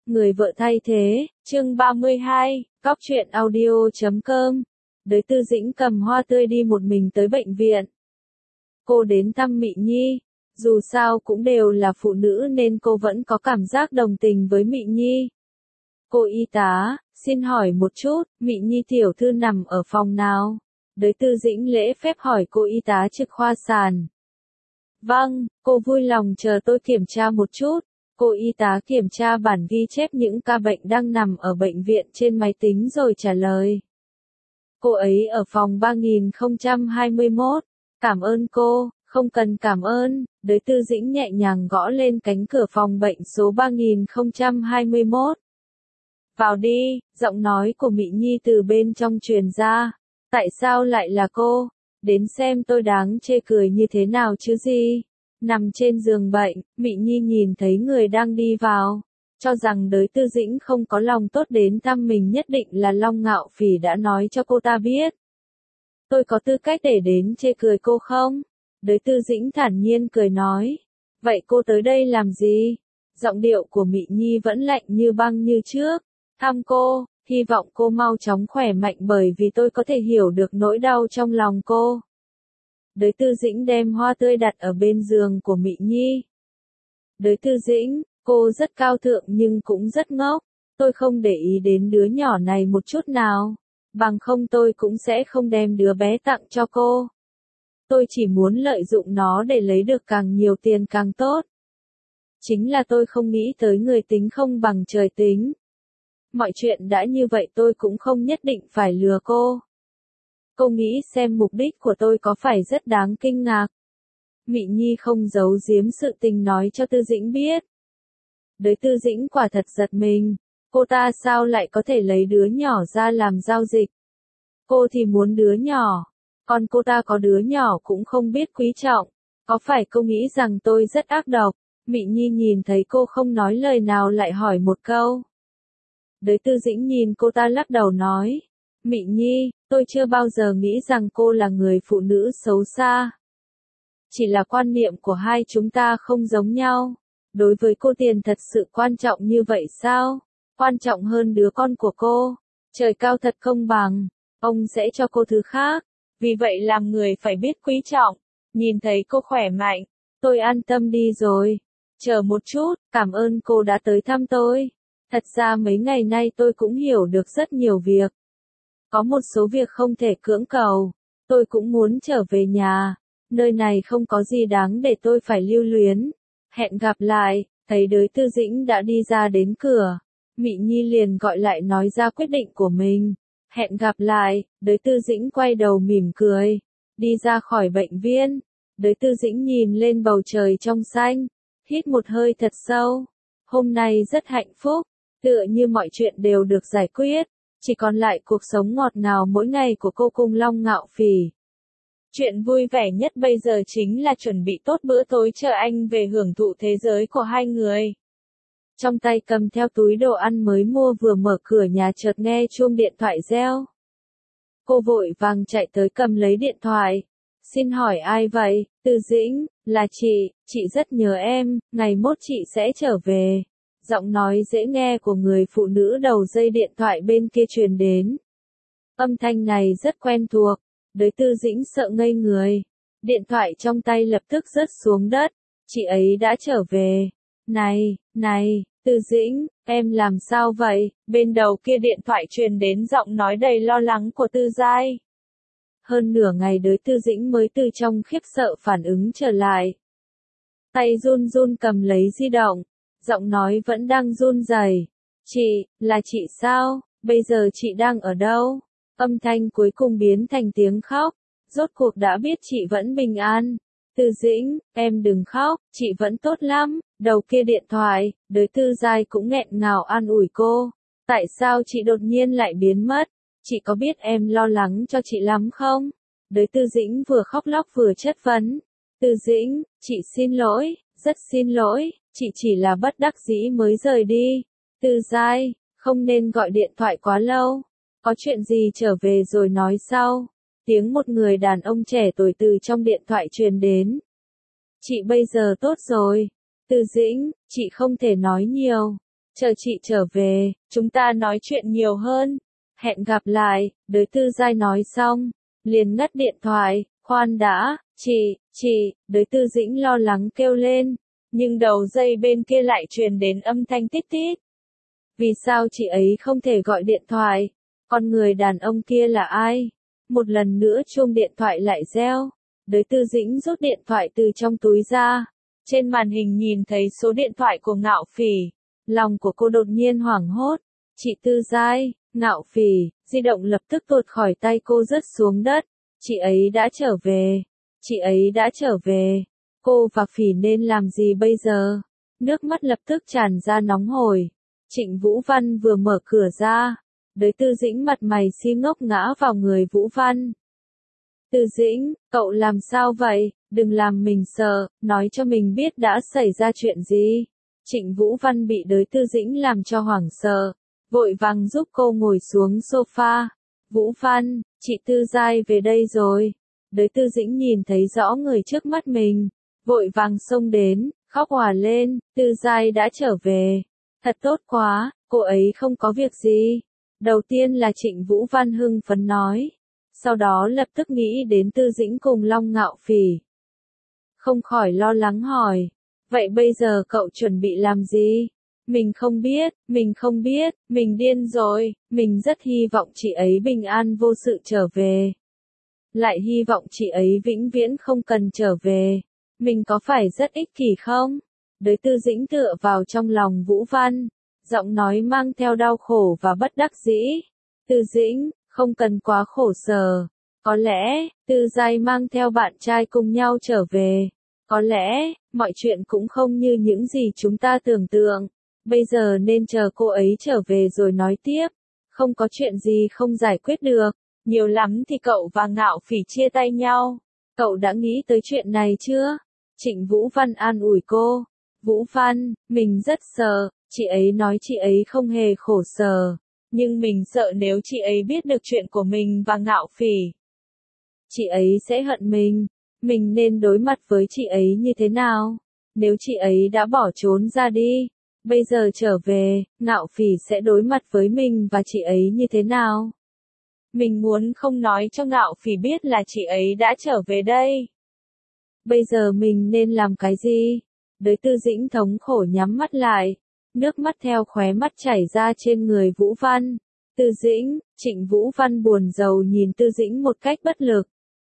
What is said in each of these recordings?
Người vợ thay thế, chương 32, Cóc truyện audio.com. Đới Tư Dĩnh cầm hoa tươi đi một mình tới bệnh viện. Cô đến thăm Mị Nhi, dù sao cũng đều là phụ nữ nên cô vẫn có cảm giác đồng tình với Mị Nhi. Cô y tá, xin hỏi một chút, Mị Nhi tiểu thư nằm ở phòng nào? Đới Tư Dĩnh lễ phép hỏi cô y tá trực khoa sàn. Vâng, cô vui lòng chờ tôi kiểm tra một chút. Cô y tá kiểm tra bản ghi chép những ca bệnh đang nằm ở bệnh viện trên máy tính rồi trả lời. Cô ấy ở phòng 3021. Cảm ơn cô, không cần cảm ơn. Đới Tư Dĩnh nhẹ nhàng gõ lên cánh cửa phòng bệnh số 3021. Vào đi, giọng nói của Mị Nhi từ bên trong truyền ra. Tại sao lại là cô? Đến xem tôi đáng chê cười như thế nào chứ gì? Nằm trên giường bệnh, Mị Nhi nhìn thấy người đang đi vào, cho rằng Đới Tư Dĩnh không có lòng tốt đến thăm mình nhất định là Long Ngạo Phỉ đã nói cho cô ta biết. Tôi có tư cách để đến chê cười cô không? Đới Tư Dĩnh thản nhiên cười nói. Vậy cô tới đây làm gì? Giọng điệu của Mị Nhi vẫn lạnh như băng như trước. Thăm cô, hy vọng cô mau chóng khỏe mạnh bởi vì tôi có thể hiểu được nỗi đau trong lòng cô. Đới Tư Dĩnh đem hoa tươi đặt ở bên giường của Mị Nhi. Đới Tư Dĩnh, cô rất cao thượng nhưng cũng rất ngốc. Tôi không để ý đến đứa nhỏ này một chút nào. Bằng không tôi cũng sẽ không đem đứa bé tặng cho cô. Tôi chỉ muốn lợi dụng nó để lấy được càng nhiều tiền càng tốt. Chính là tôi không nghĩ tới người tính không bằng trời tính. Mọi chuyện đã như vậy tôi cũng không nhất định phải lừa cô. Cô nghĩ xem mục đích của tôi có phải rất đáng kinh ngạc. Mị Nhi không giấu giếm sự tình nói cho Tư Dĩnh biết. Đới Tư Dĩnh quả thật giật mình. Cô ta sao lại có thể lấy đứa nhỏ ra làm giao dịch? Cô thì muốn đứa nhỏ. Còn cô ta có đứa nhỏ cũng không biết quý trọng. Có phải cô nghĩ rằng tôi rất ác độc? Mị Nhi nhìn thấy cô không nói lời nào lại hỏi một câu. Đới Tư Dĩnh nhìn cô ta lắc đầu nói. Mị Nhi, tôi chưa bao giờ nghĩ rằng cô là người phụ nữ xấu xa. Chỉ là quan niệm của hai chúng ta không giống nhau. Đối với cô tiền thật sự quan trọng như vậy sao? Quan trọng hơn đứa con của cô. Trời cao thật công bằng. Ông sẽ cho cô thứ khác. Vì vậy làm người phải biết quý trọng. Nhìn thấy cô khỏe mạnh. Tôi an tâm đi rồi. Chờ một chút, cảm ơn cô đã tới thăm tôi. Thật ra mấy ngày nay tôi cũng hiểu được rất nhiều việc. Có một số việc không thể cưỡng cầu. Tôi cũng muốn trở về nhà. Nơi này không có gì đáng để tôi phải lưu luyến. Hẹn gặp lại. Thấy Đới Tư Dĩnh đã đi ra đến cửa. Mị Nhi liền gọi lại nói ra quyết định của mình. Hẹn gặp lại. Đới Tư Dĩnh quay đầu mỉm cười. Đi ra khỏi bệnh viện. Đới Tư Dĩnh nhìn lên bầu trời trong xanh. Hít một hơi thật sâu. Hôm nay rất hạnh phúc. Tựa như mọi chuyện đều được giải quyết. Chỉ còn lại cuộc sống ngọt ngào mỗi ngày của cô cùng Long Ngạo Phỉ. Chuyện vui vẻ nhất bây giờ chính là chuẩn bị tốt bữa tối chờ anh về hưởng thụ thế giới của hai người. Trong tay cầm theo túi đồ ăn mới mua vừa mở cửa nhà chợt nghe chuông điện thoại reo. Cô vội vàng chạy tới cầm lấy điện thoại. Xin hỏi ai vậy? Tư Dĩnh, là chị rất nhớ em, ngày mốt chị sẽ trở về. Giọng nói dễ nghe của người phụ nữ đầu dây điện thoại bên kia truyền đến. Âm thanh này rất quen thuộc. Đới Tư Dĩnh sợ ngây người. Điện thoại trong tay lập tức rớt xuống đất. Chị ấy đã trở về. Này, Tư Dĩnh, em làm sao vậy? Bên đầu kia điện thoại truyền đến giọng nói đầy lo lắng của Tư Giai. Hơn nửa ngày Đới Tư Dĩnh mới từ trong khiếp sợ phản ứng trở lại. Tay run run cầm lấy di động. Giọng nói vẫn đang run rẩy. Là chị sao? Bây giờ chị đang ở đâu? Âm thanh cuối cùng biến thành tiếng khóc. Rốt cuộc đã biết chị vẫn bình an. Tư Dĩnh, em đừng khóc, chị vẫn tốt lắm. Đầu kia điện thoại, Đới Tư Giai cũng nghẹn ngào an ủi cô. Tại sao chị đột nhiên lại biến mất? Chị có biết em lo lắng cho chị lắm không? Đới Tư Dĩnh vừa khóc lóc vừa chất vấn. Tư Dĩnh, chị xin lỗi, rất xin lỗi, chị chỉ là bất đắc dĩ mới rời đi. Tư Giai, không nên gọi điện thoại quá lâu. Có chuyện gì trở về rồi nói sau. Tiếng một người đàn ông trẻ tuổi từ trong điện thoại truyền đến. Chị bây giờ tốt rồi. Tư Dĩnh, chị không thể nói nhiều. chờ chị trở về, chúng ta nói chuyện nhiều hơn. Hẹn gặp lại, Đới Tư Giai nói xong, liền ngắt điện thoại. Khoan đã, chị, Đới Tư Dĩnh lo lắng kêu lên, nhưng đầu dây bên kia lại truyền đến âm thanh tít tít. Vì sao chị ấy không thể gọi điện thoại? Con người đàn ông kia là ai? Một lần nữa chuông điện thoại lại reo. Đới Tư Dĩnh rút điện thoại từ trong túi ra. Trên màn hình nhìn thấy số điện thoại của Ngạo Phỉ. Lòng của cô đột nhiên hoảng hốt. Chị Tư Giai, Ngạo Phỉ, di động lập tức tuột khỏi tay cô rớt xuống đất. Chị ấy đã trở về. Chị ấy đã trở về. Cô và Phỉ nên làm gì bây giờ? Nước mắt lập tức tràn ra nóng hổi. Trịnh Vũ Văn vừa mở cửa ra. Đới Tư Dĩnh mặt mày si ngốc ngã vào người Vũ Văn. Tư Dĩnh, cậu làm sao vậy? Đừng làm mình sợ, nói cho mình biết đã xảy ra chuyện gì. Trịnh Vũ Văn bị Đới Tư Dĩnh làm cho hoảng sợ, vội vàng giúp cô ngồi xuống sofa. Vũ Văn, chị Tư Giai về đây rồi. Đới Tư Dĩnh nhìn thấy rõ người trước mắt mình, vội vàng xông đến, khóc òa lên, Tư Giai đã trở về. Thật tốt quá, cô ấy không có việc gì. Đầu tiên là Trịnh Vũ Văn hưng phấn nói. Sau đó lập tức nghĩ đến Tư Dĩnh cùng Long Ngạo Phỉ. Không khỏi lo lắng hỏi. Vậy bây giờ cậu chuẩn bị làm gì? Mình không biết, mình điên rồi, mình rất hy vọng chị ấy bình an vô sự trở về. Lại hy vọng chị ấy vĩnh viễn không cần trở về. Mình có phải rất ích kỷ không? Đới Tư Dĩnh tựa vào trong lòng Vũ Văn, giọng nói mang theo đau khổ và bất đắc dĩ. Tư Dĩnh, không cần quá khổ sở. Có lẽ, Tư Giai mang theo bạn trai cùng nhau trở về. Có lẽ, mọi chuyện cũng không như những gì chúng ta tưởng tượng. Bây giờ nên chờ cô ấy trở về rồi nói tiếp. Không có chuyện gì không giải quyết được. Nhiều lắm thì cậu và Ngạo Phỉ chia tay nhau. Cậu đã nghĩ tới chuyện này chưa? Trịnh Vũ Văn an ủi cô. Vũ Văn, mình rất sợ. Chị ấy nói chị ấy không hề khổ sở. Nhưng mình sợ nếu chị ấy biết được chuyện của mình và Ngạo Phỉ. Chị ấy sẽ hận mình. Mình nên đối mặt với chị ấy như thế nào? Nếu chị ấy đã bỏ trốn ra đi, bây giờ trở về, Ngạo Phỉ sẽ đối mặt với mình và chị ấy như thế nào? Mình muốn không nói cho Ngạo Phỉ biết là chị ấy đã trở về đây. Bây giờ mình nên làm cái gì? Đới Tư Dĩnh thống khổ nhắm mắt lại. Nước mắt theo khóe mắt chảy ra trên người Vũ Văn. Tư Dĩnh, Trịnh Vũ Văn buồn rầu nhìn Tư Dĩnh một cách bất lực.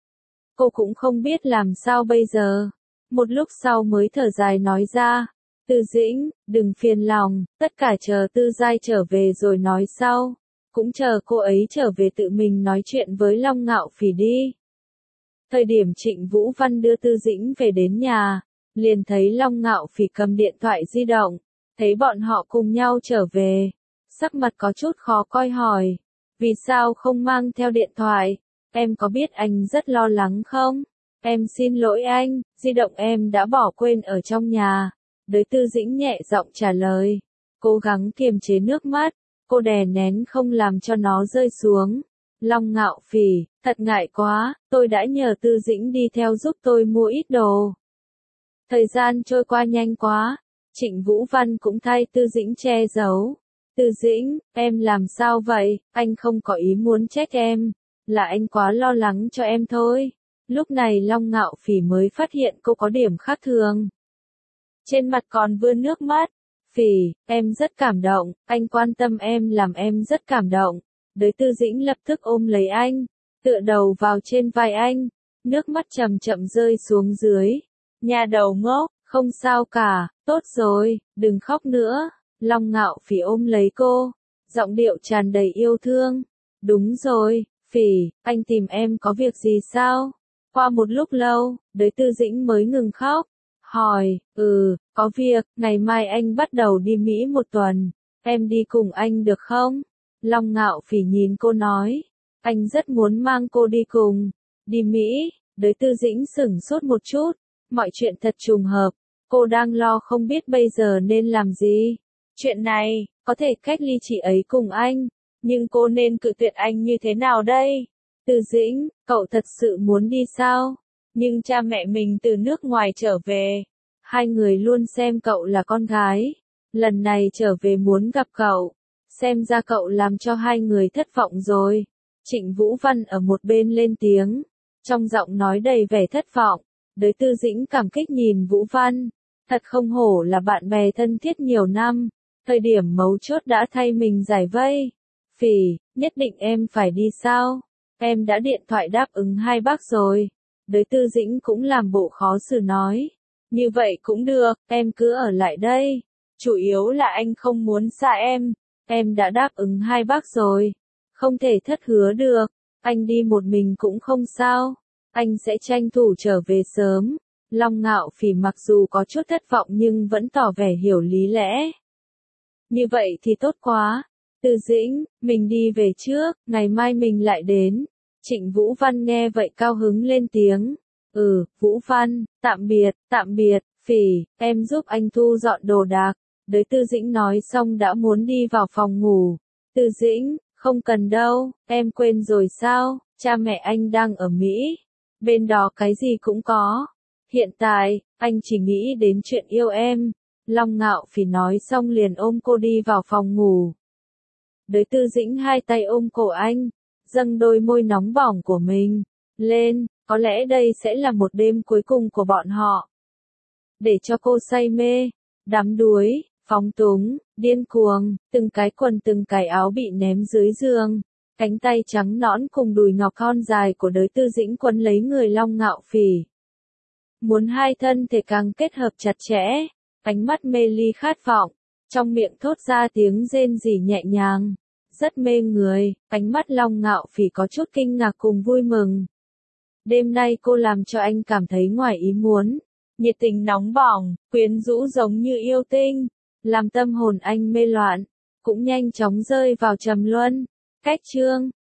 Cô cũng không biết làm sao bây giờ. Một lúc sau mới thở dài nói ra. Tư Dĩnh, đừng phiền lòng, tất cả chờ Tư Giai trở về rồi nói sau. Cũng chờ cô ấy trở về tự mình nói chuyện với Long Ngạo Phỉ đi. Thời điểm Trịnh Vũ Văn đưa Tư Dĩnh về đến nhà, liền thấy Long Ngạo Phỉ cầm điện thoại di động, thấy bọn họ cùng nhau trở về. Sắc mặt có chút khó coi hỏi. Vì sao không mang theo điện thoại? Em có biết anh rất lo lắng không? Em xin lỗi anh, di động em đã bỏ quên ở trong nhà. Đới Tư Dĩnh nhẹ giọng trả lời. Cố gắng kiềm chế nước mắt, cô đè nén không làm cho nó rơi xuống. Long Ngạo Phỉ, thật ngại quá, tôi đã nhờ Tư Dĩnh đi theo giúp tôi mua ít đồ. Thời gian trôi qua nhanh quá, Trịnh Vũ Văn cũng thay Tư Dĩnh che giấu. Tư Dĩnh, em làm sao vậy? Anh không có ý muốn trách em, là anh quá lo lắng cho em thôi. Lúc này Long Ngạo Phỉ mới phát hiện cô có điểm khác thường. Trên mặt còn vươn nước mắt. Phỉ, em rất cảm động, anh quan tâm em làm em rất cảm động. Đới Tư Dĩnh lập tức ôm lấy anh, tựa đầu vào trên vai anh, nước mắt chậm chậm rơi xuống dưới. Nhà đầu ngốc, không sao cả, tốt rồi, đừng khóc nữa. Long Ngạo Phỉ ôm lấy cô, giọng điệu tràn đầy yêu thương. Đúng rồi, Phỉ, anh tìm em có việc gì sao? Qua một lúc lâu, Đới Tư Dĩnh mới ngừng khóc. Hỏi, có việc, ngày mai anh bắt đầu đi Mỹ một tuần, em đi cùng anh được không? Long Ngạo Phỉ nhìn cô nói, anh rất muốn mang cô đi cùng. Đi Mỹ, Đới Tư Dĩnh sửng sốt một chút, mọi chuyện thật trùng hợp, cô đang lo không biết bây giờ nên làm gì. Chuyện này, có thể cách ly chị ấy cùng anh, nhưng cô nên cự tuyệt anh như thế nào đây? Tư Dĩnh, cậu thật sự muốn đi sao? Nhưng cha mẹ mình từ nước ngoài trở về, hai người luôn xem cậu là con gái. lần này trở về muốn gặp cậu. Xem ra cậu làm cho hai người thất vọng rồi. Trịnh Vũ Văn ở một bên lên tiếng, trong giọng nói đầy vẻ thất vọng. Đới Tư Dĩnh cảm kích nhìn Vũ Văn, thật không hổ là bạn bè thân thiết nhiều năm, thời điểm mấu chốt đã thay mình giải vây. Phỉ, nhất định em phải đi sao? Em đã điện thoại đáp ứng hai bác rồi. Đới Tư Dĩnh cũng làm bộ khó xử nói. Như vậy cũng được, em cứ ở lại đây. Chủ yếu là anh không muốn xa em đã đáp ứng hai bác rồi. Không thể thất hứa được, anh đi một mình cũng không sao. Anh sẽ tranh thủ trở về sớm. Long Ngạo Phỉ mặc dù có chút thất vọng nhưng vẫn tỏ vẻ hiểu lý lẽ. Như vậy thì tốt quá. Tư Dĩnh, mình đi về trước, ngày mai mình lại đến. Trịnh Vũ Văn nghe vậy cao hứng lên tiếng. Vũ Văn, tạm biệt, Phỉ, em giúp anh thu dọn đồ đạc. Đới Tư Dĩnh nói xong đã muốn đi vào phòng ngủ. Tư Dĩnh, không cần đâu, em quên rồi sao, cha mẹ anh đang ở Mỹ. Bên đó cái gì cũng có. Hiện tại, anh chỉ nghĩ đến chuyện yêu em. Long Ngạo Phỉ nói xong liền ôm cô đi vào phòng ngủ. Đới Tư Dĩnh hai tay ôm cổ anh, dâng đôi môi nóng bỏng của mình lên, có lẽ đây sẽ là một đêm cuối cùng của bọn họ. Để cho cô say mê, đắm đuối, phóng túng, điên cuồng, từng cái quần từng cái áo bị ném dưới giường, cánh tay trắng nõn cùng đùi ngọc thon dài của Đới Tư Dĩnh quấn lấy người Long Ngạo Phỉ. Muốn hai thân thể càng kết hợp chặt chẽ, ánh mắt mê ly khát vọng, trong miệng thốt ra tiếng rên rỉ nhẹ nhàng, rất mê người, ánh mắt Long Ngạo Phỉ có chút kinh ngạc cùng vui mừng. Đêm nay cô làm cho anh cảm thấy ngoài ý muốn, nhiệt tình nóng bỏng, quyến rũ giống như yêu tinh, làm tâm hồn anh mê loạn, cũng nhanh chóng rơi vào trầm luân. Cách chương